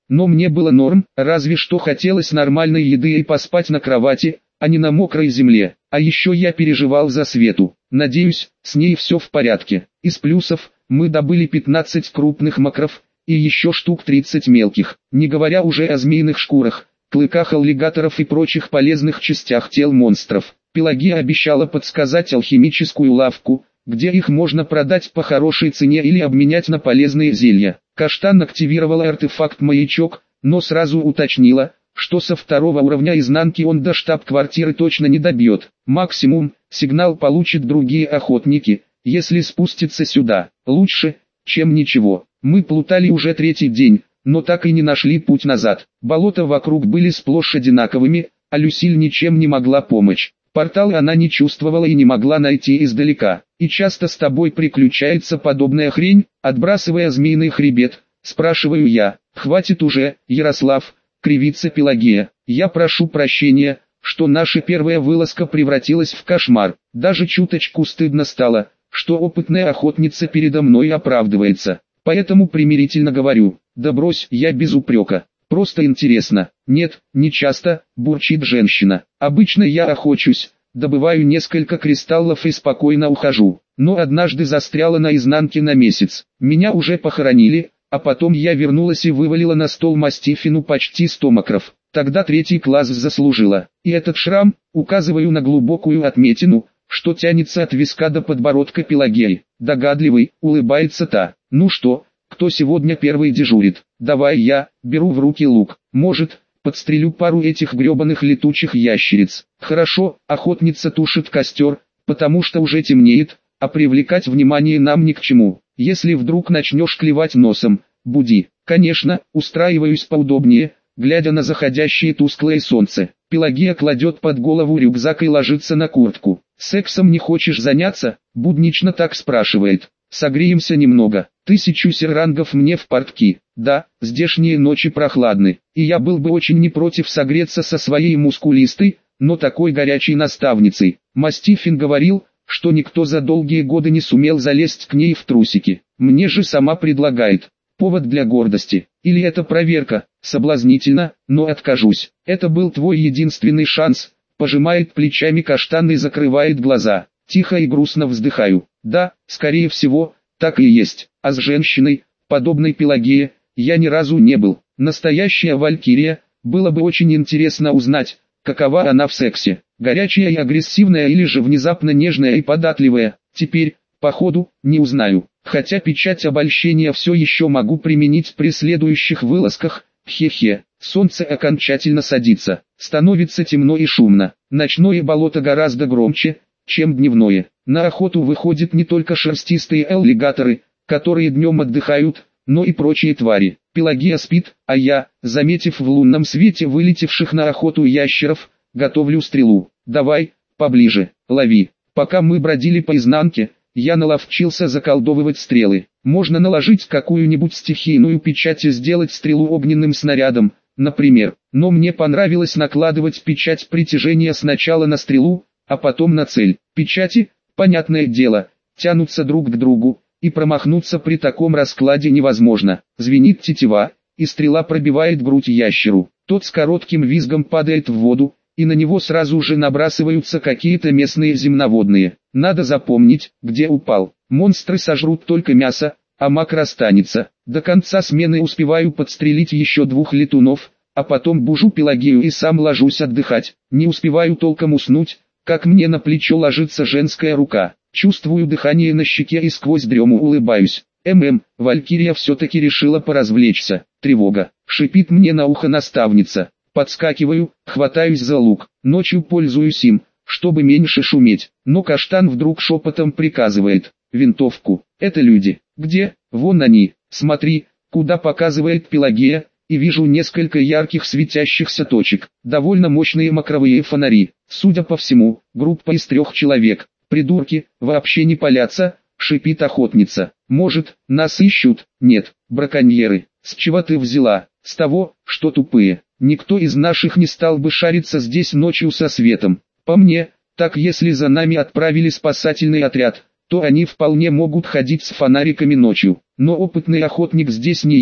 но мне было норм, разве что хотелось нормальной еды и поспать на кровати, а не на мокрой земле. А еще я переживал за Свету. Надеюсь, с ней все в порядке. Из плюсов, мы добыли пятнадцать крупных мокров, и еще штук тридцать мелких, не говоря уже о змеиных шкурах, клыках аллигаторов и прочих полезных частях тел монстров. Пелагея обещала подсказать алхимическую лавку, где их можно продать по хорошей цене или обменять на полезные зелья. Каштан активировала артефакт-маячок, но сразу уточнила, что со второго уровня изнанки он до штаб-квартиры точно не добьет. Максимум, сигнал получат другие охотники, если спустится сюда. Лучше, чем ничего. Мы плутали уже третий день, но так и не нашли путь назад. Болота вокруг были сплошь одинаковыми, а Люсиль ничем не могла помочь. Портал она не чувствовала и не могла найти издалека. И часто с тобой приключается подобная хрень, отбрасывая змеиный хребет, спрашиваю я. Хватит уже, Ярослав, кривится Пелагея. Я прошу прощения, что наша первая вылазка превратилась в кошмар. Даже чуточку стыдно стало, что опытная охотница передо мной оправдывается. Поэтому примирительно говорю, да брось, я без упрека. Просто интересно. Нет, не часто, бурчит женщина. Обычно я охочусь, добываю несколько кристаллов и спокойно ухожу. Но однажды застряла на изнанке на месяц. Меня уже похоронили, а потом я вернулась и вывалила на стол мастифину почти сто мокров. Тогда третий класс заслужила. И этот шрам, указываю на глубокую отметину, что тянется от виска до подбородка Пелагеи. Догадливый, улыбается та. Ну что, кто сегодня первый дежурит? Давай я, беру в руки лук. Может, подстрелю пару этих гребаных летучих ящериц. Хорошо, охотница тушит костер, потому что уже темнеет, а привлекать внимание нам ни к чему. Если вдруг начнешь клевать носом, буди. Конечно, устраиваюсь поудобнее, глядя на заходящее тусклое солнце. Пелагея кладет под голову рюкзак и ложится на куртку. «Сексом не хочешь заняться?» – буднично так спрашивает. «Согреемся немного. Тысячу серрангов мне в портки. Да, здешние ночи прохладны, и я был бы очень не против согреться со своей мускулистой, но такой горячей наставницей». Мастифин говорил, что никто за долгие годы не сумел залезть к ней в трусики. Мне же сама предлагает. Повод для гордости. Или это проверка? Соблазнительно, но откажусь. Это был твой единственный шанс. Пожимает плечами Каштан и закрывает глаза. Тихо и грустно вздыхаю. Да, скорее всего, так и есть. А с женщиной, подобной Пелагее, я ни разу не был. Настоящая валькирия, было бы очень интересно узнать, какова она в сексе. Горячая и агрессивная или же внезапно нежная и податливая. Теперь, походу, не узнаю. Хотя печать обольщения все еще могу применить при следующих вылазках. Хе-хе. Солнце окончательно садится. Становится темно и шумно. Ночное болото гораздо громче, чем дневное. На охоту выходят не только шерстистые аллигаторы, которые днем отдыхают, но и прочие твари. Пелагея спит, а я, заметив в лунном свете вылетевших на охоту ящеров, готовлю стрелу. Давай, поближе, лови. Пока мы бродили по изнанке, я наловчился заколдовывать стрелы. Можно наложить какую-нибудь стихийную печать и сделать стрелу огненным снарядом, например. Но мне понравилось накладывать печать притяжения сначала на стрелу, а потом на цель. Печати, понятное дело, тянутся друг к другу, и промахнуться при таком раскладе невозможно. Звенит тетива, и стрела пробивает грудь ящеру. Тот с коротким визгом падает в воду, и на него сразу же набрасываются какие-то местные земноводные. Надо запомнить, где упал. Монстры сожрут только мясо, а макро останется. До конца смены успеваю подстрелить еще двух летунов, а потом бужу Пелагею и сам ложусь отдыхать. Не успеваю толком уснуть, как мне на плечо ложится женская рука. Чувствую дыхание на щеке и сквозь дрему улыбаюсь. ММ, Валькирия все-таки решила поразвлечься. Тревога. Шипит мне на ухо наставница. Подскакиваю, хватаюсь за лук. Ночью пользуюсь им, чтобы меньше шуметь. Но Каштан вдруг шепотом приказывает. Винтовку. Это люди. Где? Вон они. Смотри, куда показывает Пелагея. И вижу несколько ярких светящихся точек. Довольно мощные макровые фонари. Судя по всему, группа из трех человек. Придурки, вообще не палятся, шипит охотница. Может, нас ищут? Нет, браконьеры. С чего ты взяла? С того, что тупые. Никто из наших не стал бы шариться здесь ночью со светом. По мне, так если за нами отправили спасательный отряд, то они вполне могут ходить с фонариками ночью. Но опытный охотник здесь не я,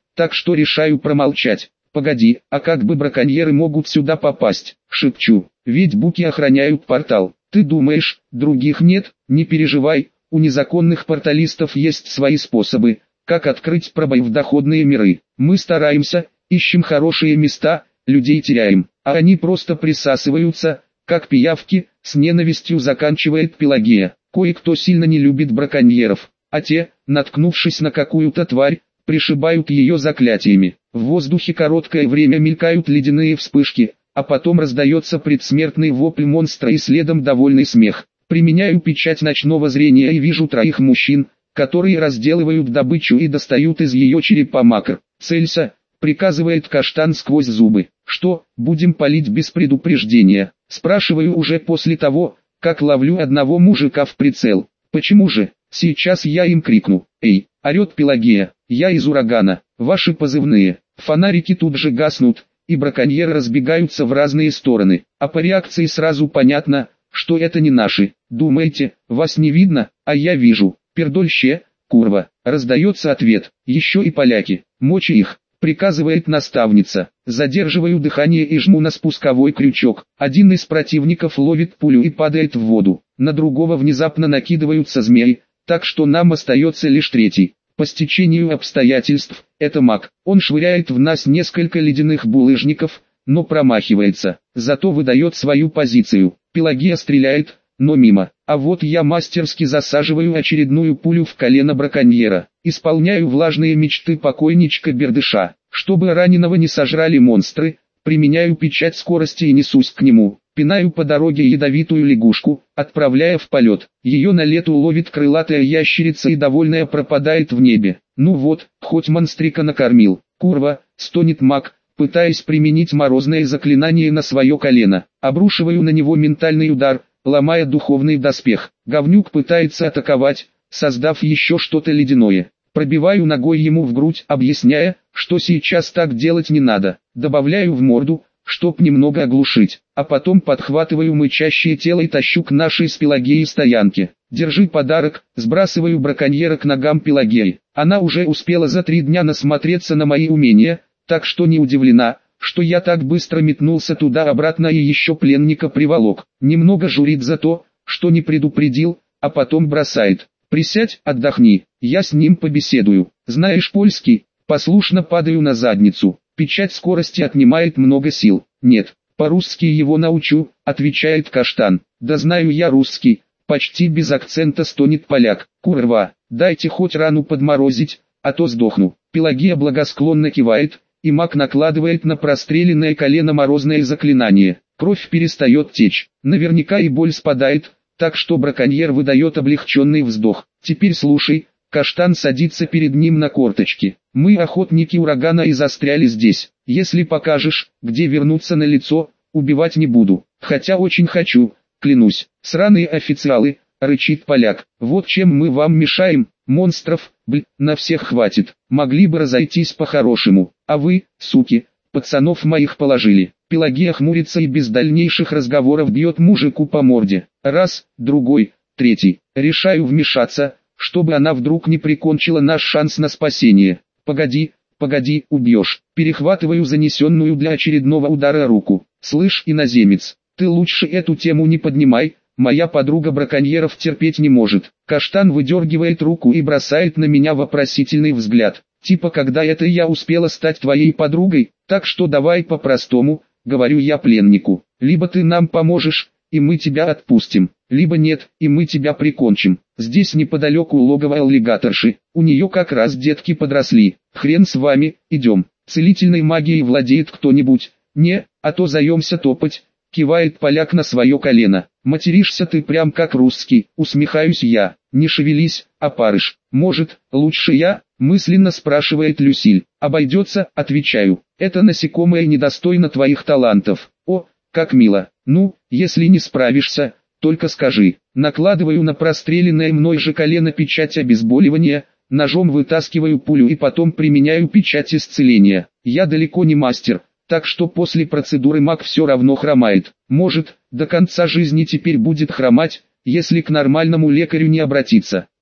так что решаю промолчать. Погоди, а как бы браконьеры могут сюда попасть? Шепчу, ведь буки охраняют портал. Ты думаешь, других нет? Не переживай, у незаконных порталистов есть свои способы, как открыть пробой в доходные миры. Мы стараемся, ищем хорошие места, людей теряем, а они просто присасываются, как пиявки, с ненавистью заканчивает Пелагея. Кое-кто сильно не любит браконьеров, а те, наткнувшись на какую-то тварь, пришибают ее заклятиями. В воздухе короткое время мелькают ледяные вспышки, а потом раздается предсмертный вопль монстра и следом довольный смех. Применяю печать ночного зрения и вижу троих мужчин, которые разделывают добычу и достают из ее черепа макр. «Целься», — приказывает Каштан сквозь зубы. «Что, будем палить без предупреждения?» Спрашиваю уже после того, как ловлю одного мужика в прицел. «Почему же? Сейчас я им крикну. Эй!» — орет Пелагея. «Я из урагана. Ваши позывные». Фонарики тут же гаснут, и браконьеры разбегаются в разные стороны. А по реакции сразу понятно, что это не наши. «Думаете, вас не видно, а я вижу. Пердольще, курва!» Раздается ответ. «Еще и поляки. Мочи их», — приказывает наставница. Задерживаю дыхание и жму на спусковой крючок. Один из противников ловит пулю и падает в воду. На другого внезапно накидываются змеи, так что нам остается лишь третий. По стечению обстоятельств, это маг. Он швыряет в нас несколько ледяных булыжников, но промахивается. Зато выдает свою позицию. Пелагея стреляет, но мимо. А вот я мастерски засаживаю очередную пулю в колено браконьера. Исполняю влажные мечты покойничка Бердыша. Чтобы раненого не сожрали монстры, применяю печать скорости и несусь к нему. Пинаю по дороге ядовитую лягушку, отправляя в полет. Ее на лету ловит крылатая ящерица и довольная пропадает в небе. Ну вот, хоть монстрика накормил. «Курва!» — стонет маг, пытаясь применить морозное заклинание на свое колено. Обрушиваю на него ментальный удар, ломая духовный доспех. Говнюк пытается атаковать, создав еще что-то ледяное. Пробиваю ногой ему в грудь, объясняя, что сейчас так делать не надо. Добавляю в морду, чтоб немного оглушить, а потом подхватываю мычащее тело и тащу к нашей с Пелагеей стоянке. «Держи подарок», сбрасываю браконьера к ногам Пелагеи. Она уже успела за три дня насмотреться на мои умения, так что не удивлена, что я так быстро метнулся туда-обратно и еще пленника приволок. Немного журит за то, что не предупредил, а потом бросает. «Присядь, отдохни, я с ним побеседую. Знаешь польский?» Послушно падаю на задницу. Печать скорости отнимает много сил. «Нет, по-русски его научу», отвечает Каштан. «Да знаю я русский», почти без акцента стонет поляк. «Курва, дайте хоть рану подморозить, а то сдохну». Пелагея благосклонно кивает, и маг накладывает на простреленное колено морозное заклинание. Кровь перестает течь. Наверняка и боль спадает, так что браконьер выдает облегченный вздох. «Теперь слушай». Каштан садится перед ним на корточки. «Мы охотники урагана и застряли здесь. Если покажешь, где вернуться на лицо, убивать не буду. Хотя очень хочу, клянусь». «Сраные официалы», — рычит поляк. «Вот чем мы вам мешаем, монстров, бл, на всех хватит. Могли бы разойтись по-хорошему. А вы, суки, пацанов моих положили». Пелагея хмурится и без дальнейших разговоров бьет мужику по морде. Раз, другой, третий. Решаю вмешаться, чтобы она вдруг не прикончила наш шанс на спасение. «Погоди, погоди, убьешь». Перехватываю занесенную для очередного удара руку. «Слышь, иноземец, ты лучше эту тему не поднимай, моя подруга браконьеров терпеть не может». Каштан выдергивает руку и бросает на меня вопросительный взгляд. «Типа когда это я успела стать твоей подругой? Так что давай по-простому», говорю я пленнику. «Либо ты нам поможешь, и мы тебя отпустим, либо нет, и мы тебя прикончим. Здесь неподалеку логово аллигаторши, у нее как раз детки подросли. Хрен с вами, идем. Целительной магией владеет кто-нибудь?» «Не, а то заемся топать», кивает поляк на свое колено. «Материшься ты прям как русский», усмехаюсь я. «Не шевелись, опарыш». «Может, лучше я?» мысленно спрашивает Люсиль. «Обойдется», отвечаю. «Это насекомое недостойно твоих талантов». «О, как мило. Ну, если не справишься, только скажи». Накладываю на простреленное мной же колено печать обезболивания, ножом вытаскиваю пулю и потом применяю печать исцеления. Я далеко не мастер, так что после процедуры маг все равно хромает. Может, до конца жизни теперь будет хромать, если к нормальному лекарю не обратиться.